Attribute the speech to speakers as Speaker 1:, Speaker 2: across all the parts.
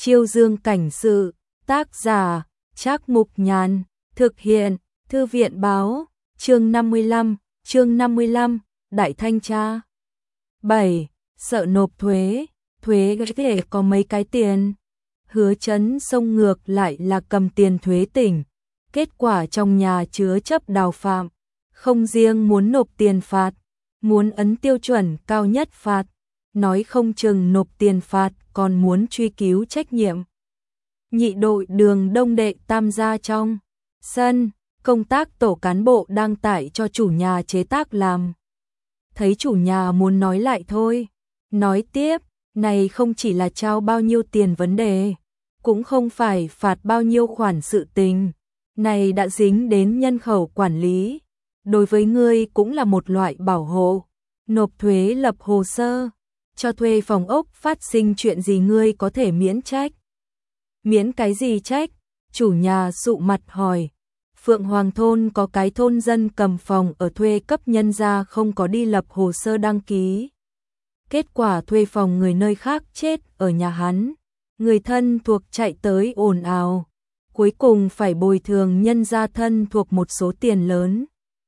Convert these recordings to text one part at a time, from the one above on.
Speaker 1: Chiêu Dương cảnh sự, tác giả, Trác Mục Nhàn, thực hiện, Thư viện báo, chương 55, Đại Thanh Tra. 7. Sợ nộp thuế, thuế có thể có mấy cái tiền. Hứa Chấn xông ngược lại là cầm tiền thuế tỉnh, kết quả trong nhà chứa chấp đào phạm, không riêng muốn nộp tiền phạt, muốn ấn tiêu chuẩn cao nhất phạt, nói không chừng nộp tiền phạt còn muốn truy cứu trách nhiệm. Nhị đội Đường Đông đệ tam gia trong sân, công tác tổ cán bộ đang tải cho chủ nhà chế tác làm. Thấy chủ nhà muốn nói lại thôi, nói tiếp, này không chỉ là trao bao nhiêu tiền vấn đề, cũng không phải phạt bao nhiêu khoản sự tình, này đã dính đến nhân khẩu quản lý, đối với ngươi cũng là một loại bảo hộ. Nộp thuế lập hồ sơ, cho thuê phòng ốc phát sinh chuyện gì ngươi có thể miễn trách. Miễn cái gì trách? Chủ nhà sụ mặt hỏi. Phượng Hoàng thôn có cái thôn dân cầm phòng ở thuê cấp nhân gia không có đi lập hồ sơ đăng ký. Kết quả thuê phòng người nơi khác chết ở nhà hắn. Người thân thuộc chạy tới ồn ào. Cuối cùng phải bồi thường nhân gia thân thuộc một số tiền lớn.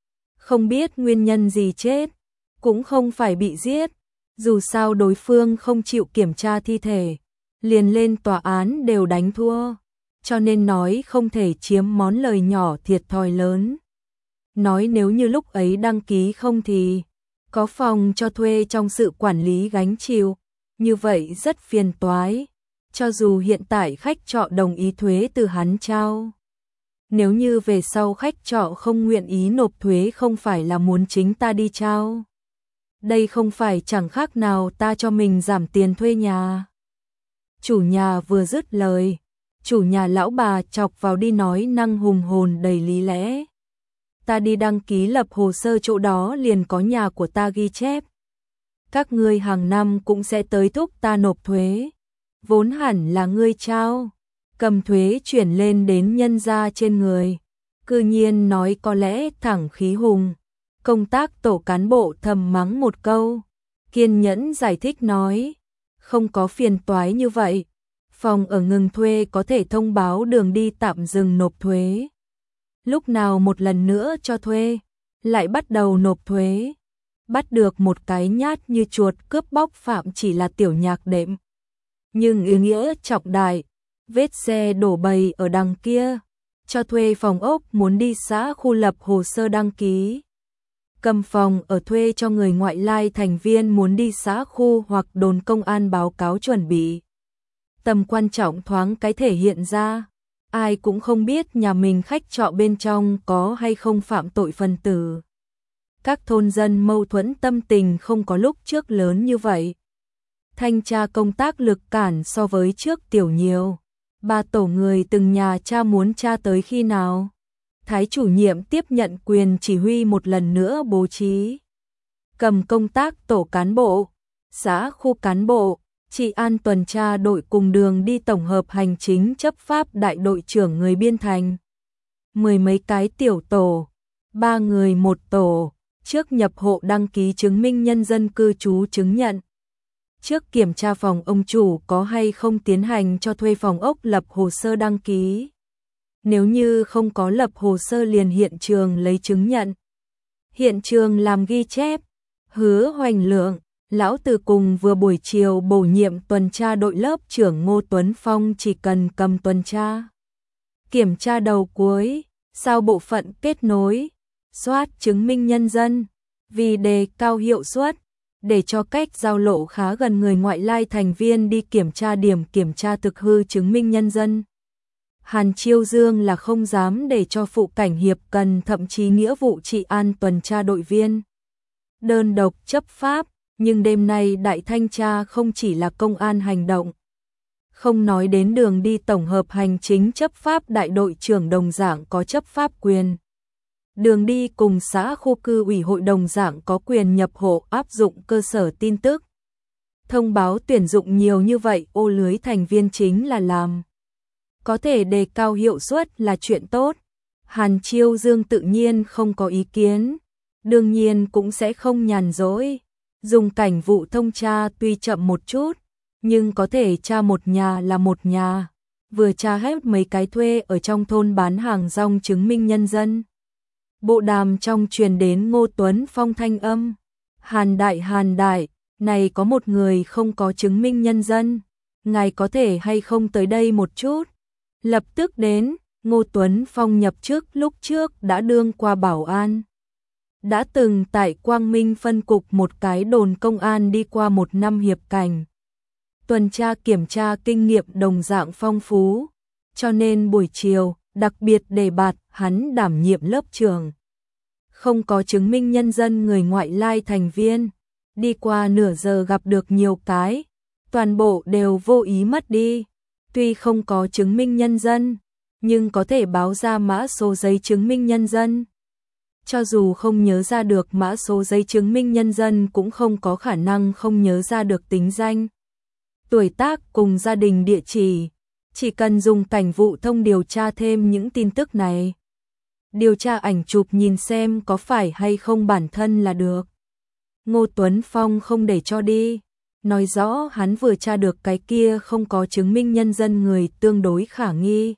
Speaker 1: Không biết nguyên nhân gì chết, cũng không phải bị giết. Dù sao đối phương không chịu kiểm tra thi thể, liền lên tòa án đều đánh thua, cho nên nói không thể chiếm món lời nhỏ thiệt thòi lớn. Nói nếu như lúc ấy đăng ký không thì có phòng cho thuê trong sự quản lý gánh chịu, như vậy rất phiền toái, cho dù hiện tại khách trọ đồng ý thuế từ hắn trao. Nếu như về sau khách trọ không nguyện ý nộp thuế không phải là muốn chính ta đi trao. Đây không phải chẳng khác nào ta cho mình giảm tiền thuê nhà. Chủ nhà vừa dứt lời, chủ nhà lão bà chọc vào đi nói năng hùng hồn đầy lý lẽ. Ta đi đăng ký lập hồ sơ chỗ đó liền có nhà của ta ghi chép. Các ngươi hàng năm cũng sẽ tới thúc ta nộp thuế. Vốn hẳn là ngươi trao, cầm thuế chuyển lên đến nhân gia trên người. Cư nhiên nói có lẽ thẳng khí hùng. Công tác tổ cán bộ thầm mắng một câu, kiên nhẫn giải thích nói, không có phiền toái như vậy, phòng ở ngừng thuê có thể thông báo đường đi tạm dừng nộp thuế. Lúc nào một lần nữa cho thuê, lại bắt đầu nộp thuế. Bắt được một cái nhát như chuột cướp bóc phạm chỉ là tiểu nhạc đệm. Nhưng ý nghĩa trọng đại, vết xe đổ bầy ở đằng kia, cho thuê phòng ốc muốn đi xã khu lập hồ sơ đăng ký. Cầm phòng ở thuê cho người ngoại lai thành viên muốn đi xã khu hoặc đồn công an báo cáo chuẩn bị. Tầm quan trọng thoáng cái thể hiện ra, ai cũng không biết nhà mình khách trọ bên trong có hay không phạm tội phân tử. Các thôn dân mâu thuẫn tâm tình không có lúc trước lớn như vậy. Thanh tra công tác lực cản so với trước tiểu nhiều. 3 tổ người từng nhà tra muốn tra tới khi nào. Thái chủ nhiệm tiếp nhận quyền chỉ huy một lần nữa bố trí. Cầm công tác tổ cán bộ, xã khu cán bộ, trị an tuần tra đội cùng đường đi tổng hợp hành chính chấp pháp đại đội trưởng người biên thành. 10 mấy cái tiểu tổ, 3 người một tổ, trước nhập hộ đăng ký chứng minh nhân dân cư trú chứng nhận. Trước kiểm tra phòng ông chủ có hay không tiến hành cho thuê phòng ốc lập hồ sơ đăng ký. Nếu như không có lập hồ sơ liền hiện trường lấy chứng nhận. Hiện trường làm ghi chép. Hứa Hoành Lượng, lão từ cùng vừa buổi chiều bổ nhiệm tuần tra đội lớp trưởng Ngô Tuấn Phong chỉ cần cầm tuần tra. Kiểm tra đầu cuối, sao bộ phận kết nối, soát chứng minh nhân dân, vì đề cao hiệu suất, để cho cách giao lộ khá gần người ngoại lai thành viên đi kiểm tra điểm kiểm tra thực hư chứng minh nhân dân. Hàn Chiêu Dương là không dám để cho phụ cảnh hiệp cần thậm chí nghĩa vụ trị an tuần tra đội viên đơn độc chấp pháp, nhưng đêm nay đại thanh tra không chỉ là công an hành động. Không nói đến đường đi tổng hợp hành chính chấp pháp đại đội trưởng đồng dạng có chấp pháp quyền. Đường đi cùng xã khu cư ủy hội đồng dạng có quyền nhập hộ áp dụng cơ sở tin tức. Thông báo tuyển dụng nhiều như vậy ô lưới thành viên chính là làm. Có thể đề cao hiệu suất là chuyện tốt. Hàn Chiêu Dương tự nhiên không có ý kiến. Đương nhiên cũng sẽ không nhàn rỗi. Dùng cảnh vụ thông tra tuy chậm một chút, nhưng có thể tra một nhà là một nhà. Vừa tra hết mấy cái thuê ở trong thôn bán hàng rong chứng minh nhân dân. Bộ đàm trong truyền đến Ngô Tuấn Phong thanh âm. Hàn đại, này có một người không có chứng minh nhân dân. Ngài có thể hay không tới đây một chút? Lập tức đến, Ngô Tuấn Phong nhập chức lúc trước đã đương qua bảo an. Đã từng tại Quang Minh phân cục một cái đồn công an đi qua 1 năm hiệp cảnh. Tuần tra kiểm tra kinh nghiệm đồng dạng phong phú, cho nên buổi chiều, đặc biệt đề bạt hắn đảm nhiệm lớp trưởng. Không có chứng minh nhân dân người ngoại lai thành viên, đi qua nửa giờ gặp được nhiều cái, toàn bộ đều vô ý mất đi. Tuy không có chứng minh nhân dân, nhưng có thể báo ra mã số giấy chứng minh nhân dân. Cho dù không nhớ ra được mã số giấy chứng minh nhân dân cũng không có khả năng không nhớ ra được tính danh, tuổi tác cùng gia đình địa chỉ cần dùng cảnh vụ thông điều tra thêm những tin tức này. Điều tra ảnh chụp nhìn xem có phải hay không bản thân là được. Ngô Tuấn Phong không để cho đi, nói rõ hắn vừa tra được cái kia không có chứng minh nhân dân người tương đối khả nghi.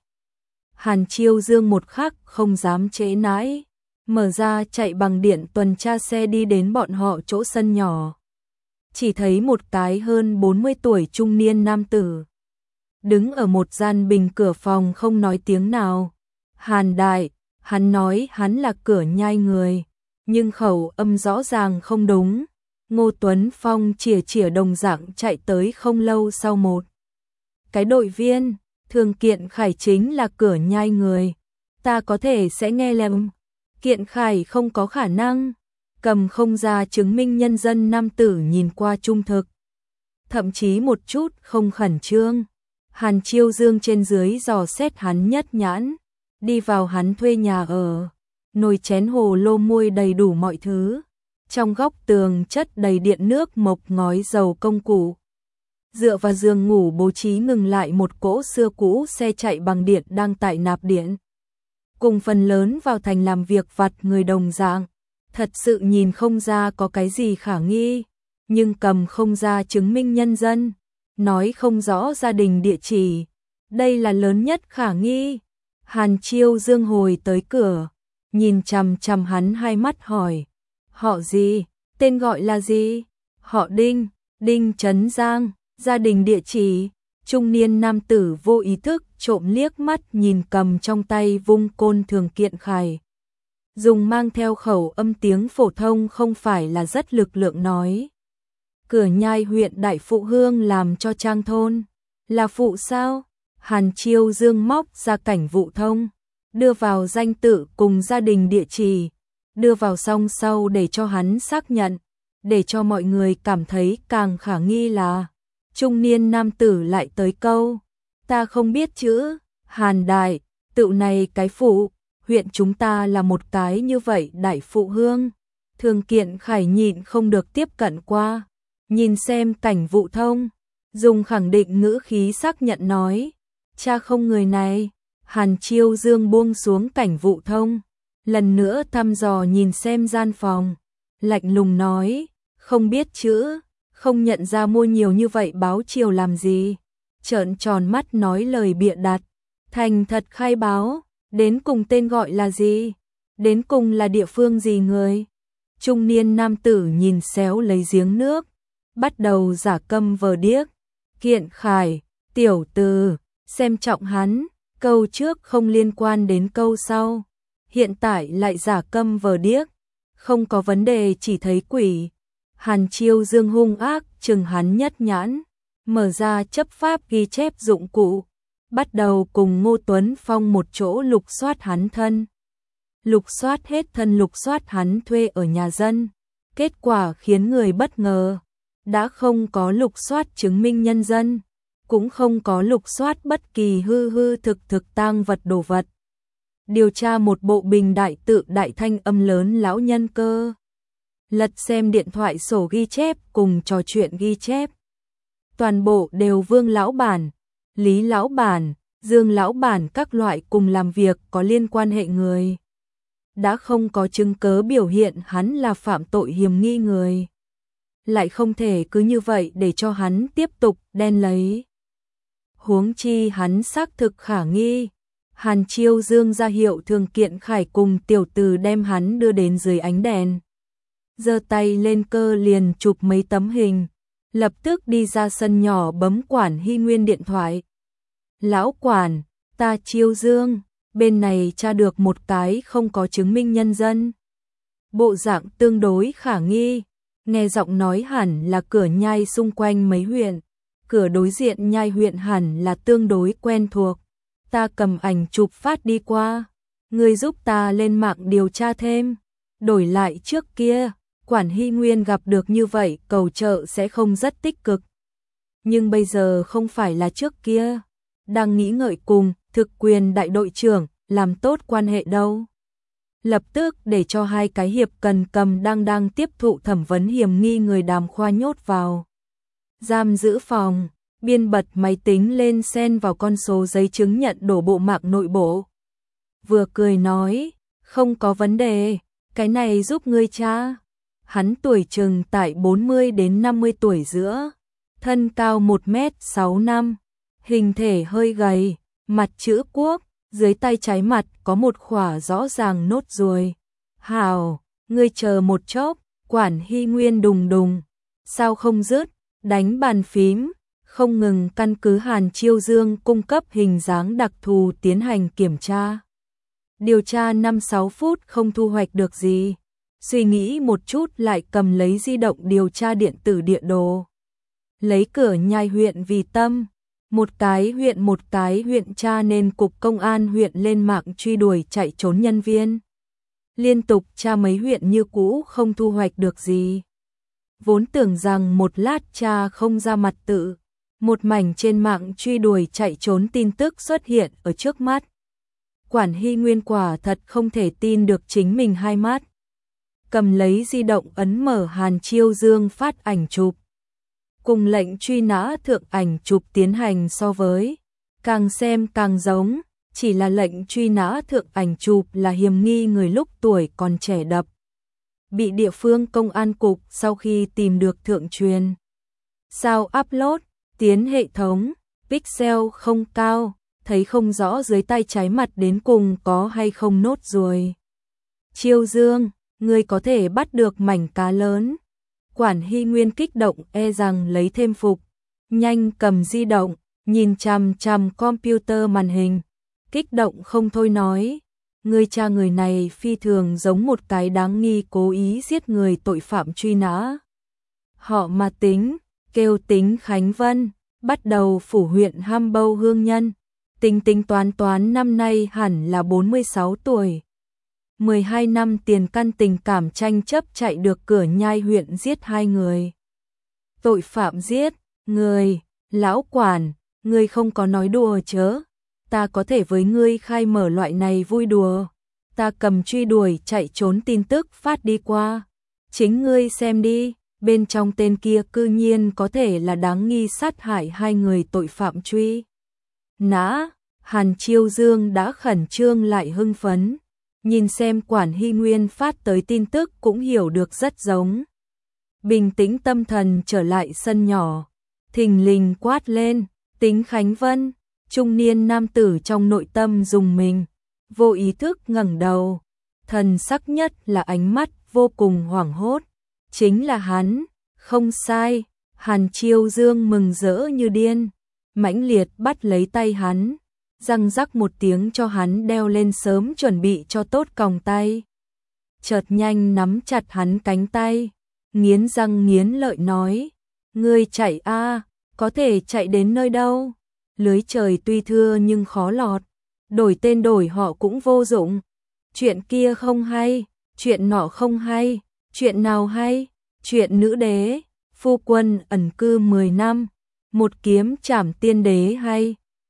Speaker 1: Hàn Chiêu Dương một khắc không dám trễ nãi, mở ra chạy bằng điện tuần tra xe đi đến bọn họ chỗ sân nhỏ. Chỉ thấy một cái hơn 40 tuổi trung niên nam tử đứng ở một gian bình cửa phòng không nói tiếng nào. Hàn đại, hắn nói hắn là Cửa Nhai người, nhưng khẩu âm rõ ràng không đúng. Ngô Tuấn Phong chìa đồng dạng chạy tới không lâu sau một cái đội viên, Thường Kiện Khải chính là Cửa Nhai người, ta có thể sẽ nghe lầm. Kiện Khải không có khả năng. Cầm không ra chứng minh nhân dân nam tử nhìn qua trung thực, thậm chí một chút không khẩn trương. Hàn Chiêu Dương trên dưới dò xét hắn nhất nhãn, đi vào hắn thuê nhà ở, nồi chén hồ lô muôi đầy đủ mọi thứ, trong góc tường chất đầy điện nước mộc ngói dầu công cụ. Dựa vào giường ngủ bố trí ngừng lại một cỗ xưa cũ xe chạy bằng điện đang tại nạp điện, cùng phần lớn vào thành làm việc vặt người đồng dạng. Thật sự nhìn không ra có cái gì khả nghi, nhưng cầm không ra chứng minh nhân dân, nói không rõ gia đình địa chỉ, đây là lớn nhất khả nghi. Hàn Chiêu Dương hồi tới cửa, nhìn chằm chằm hắn hai mắt hỏi, họ gì, tên gọi là gì? Họ Đinh, Đinh Trấn Giang, gia đình địa chỉ. Trung niên nam tử vô ý thức trộm liếc mắt nhìn cầm trong tay vung côn Thường Kiện Khải, dùng mang theo khẩu âm tiếng phổ thông không phải là rất lực lượng nói. Cửa Nhai huyện Đại Phụ Hương làm cho trang thôn. Là phụ sao? Hàn Chiêu Dương móc ra cảnh vụ thông, đưa vào danh tự cùng gia đình địa chỉ, đưa vào xong sau để cho hắn xác nhận, để cho mọi người cảm thấy càng khả nghi là trung niên nam tử lại tới câu, ta không biết chữ. Hàn đại, tự này cái phụ, huyện chúng ta là một cái như vậy Đại Phụ Hương. Thường Kiện Khải nhịn không được tiếp cận qua, nhìn xem cảnh vụ thông, dùng khẳng định ngữ khí xác nhận nói, cha không người này. Hàn Chiêu Dương buông xuống cảnh vụ thông, lần nữa thăm dò nhìn xem gian phòng, lạnh lùng nói, không biết chữ, không nhận ra mua nhiều như vậy báo chiều làm gì. Trợn tròn mắt nói lời bịa đặt, thành thật khai báo, đến cùng tên gọi là gì, đến cùng là địa phương gì người. Trung niên nam tử nhìn xéo lấy giếng nước, bắt đầu giả câm vờ điếc. Kiện Khải, tiểu tử, xem trọng hắn, câu trước không liên quan đến câu sau, hiện tại lại giả câm vờ điếc, không có vấn đề chỉ thấy quỷ. Hàn Chiêu Dương hung ác chừng hắn nhất nhãn, mở ra chấp pháp ghi chép dụng cụ, bắt đầu cùng Ngô Tuấn Phong một chỗ lục soát hắn thân. Lục soát hết thân lục soát hắn thuê ở nhà dân, kết quả khiến người bất ngờ, đã không có lục soát chứng minh nhân dân, cũng không có lục soát bất kỳ hư thực tang vật đồ vật. Điều tra một bộ bình đại tự đại thanh âm lớn lão nhân cơ. Lật xem điện thoại sổ ghi chép cùng trò chuyện ghi chép. Toàn bộ đều Vương lão bản, Lý lão bản, Dương lão bản các loại cùng làm việc có liên quan hệ người. Đã không có chứng cớ biểu hiện hắn là phạm tội hiểm nghi người. lại không thể cứ như vậy để cho hắn tiếp tục đen lấy. Huống chi hắn xác thực khả nghi. Hàn Chiêu Dương ra hiệu Thường Kiện Khải cùng tiểu tử đem hắn đưa đến dưới ánh đèn. Giơ tay lên cơ liền chụp mấy tấm hình, lập tức đi ra sân nhỏ bấm Quản Hy Nguyên điện thoại. Lão quản, ta Chiêu Dương, bên này tra được một cái không có chứng minh nhân dân. Bộ dạng tương đối khả nghi, nghe giọng nói hẳn là cửa nhai xung quanh mấy huyện, cửa đối diện nhai huyện hẳn là tương đối quen thuộc. Ta cầm ảnh chụp phát đi qua, ngươi giúp ta lên mạng điều tra thêm. Đổi lại trước kia, Quản Hy Nguyên gặp được như vậy cầu trợ sẽ không rất tích cực. Nhưng bây giờ không phải là trước kia, đang nghĩ ngợi cùng thực quyền đại đội trưởng làm tốt quan hệ đâu. Lập tức để cho hai cái hiệp cần cầm đang tiếp thụ thẩm vấn hiểm nghi người Đàm Khoa nhốt vào giam giữ phòng, biên bật máy tính lên xen vào con số giấy chứng nhận đổ bộ mạng nội bộ. Vừa cười nói, không có vấn đề, cái này giúp ngươi tra. Hắn tuổi chừng tại 40 đến 50 tuổi giữa, thân cao 1m65, hình thể hơi gầy, mặt chữ quốc, dưới tay trái mặt có một khỏa rõ ràng nốt ruồi. Hảo, ngươi chờ một chốc. Quản Hy Nguyên đùng đùng, sao không dứt, đánh bàn phím, không ngừng căn cứ Hàn Chiêu Dương cung cấp hình dáng đặc thù tiến hành kiểm tra. Điều tra 5-6 phút không thu hoạch được gì. Suy nghĩ một chút lại cầm lấy di động điều tra điện tử địa đồ. Lấy cửa nhai huyện vì tâm, một cái huyện tra nên cục công an huyện lên mạng truy đuổi chạy trốn nhân viên. Liên tục tra mấy huyện như cũ không thu hoạch được gì. Vốn tưởng rằng một lát tra không ra mặt tự, một mảnh trên mạng truy đuổi chạy trốn tin tức xuất hiện ở trước mắt. Quản Hy Nguyên quả thật không thể tin được chính mình hai mắt. Cầm lấy di động ấn mở Hàn Chiêu Dương phát ảnh chụp. Cùng lệnh truy nã thượng ảnh chụp tiến hành so với, càng xem càng giống, chỉ là lệnh truy nã thượng ảnh chụp là hiểm nghi người lúc tuổi còn trẻ đập. Bị địa phương công an cục sau khi tìm được thượng truyền. Sao upload, tiến hệ thống, pixel không cao, thấy không rõ dưới tay trái mặt đến cùng có hay không nốt ruồi. Chiêu Dương, ngươi có thể bắt được mảnh cá lớn. Quản Hy Nguyên kích động e rằng lấy thêm phục, nhanh cầm di động, nhìn chằm chằm computer màn hình, kích động không thôi nói, ngươi cha người này phi thường giống một cái đáng nghi cố ý giết người tội phạm truy nã. Họ mà tính, kêu tính Khánh Vân, bắt đầu phủ huyện Ham Bâu Hương Nhân, tính toán năm nay hẳn là 46 tuổi. 12 năm tiền căn tình cảm tranh chấp chạy được cửa nhai huyện giết 2 người. Tội phạm giết người, lão quản, ngươi không có nói đùa chớ. Ta có thể với ngươi khai mở loại này vui đùa. Ta cầm truy đuổi chạy trốn tin tức phát đi qua. Chính ngươi xem đi, bên trong tên kia cư nhiên có thể là đáng nghi sát hại 2 người tội phạm truy nã. Hàn Chiêu Dương đã khẩn trương lại hưng phấn. Nhìn xem Quản Hy Nguyên phát tới tin tức cũng hiểu được rất giống. Bình tĩnh tâm thần trở lại sân nhỏ, thình lình quát lên, Tính Khánh Vân, trung niên nam tử trong nội tâm dùng mình, vô ý thức ngẩng đầu, thần sắc nhất là ánh mắt vô cùng hoảng hốt, chính là hắn, không sai. Hàn Chiêu Dương mừng rỡ như điên, mãnh liệt bắt lấy tay hắn, răng rắc một tiếng cho hắn đeo lên sớm chuẩn bị cho tốt còng tay. Chợt nhanh nắm chặt hắn cánh tay, nghiến răng nghiến lợi nói, ngươi chạy a, có thể chạy đến nơi đâu? Lưới trời tuy thưa nhưng khó lọt, đổi tên đổi họ cũng vô dụng. Chuyện kia không hay, chuyện nọ không hay, chuyện nào hay? Chuyện nữ đế, phu quân ẩn cư 10 năm, một kiếm trảm tiên đế hay?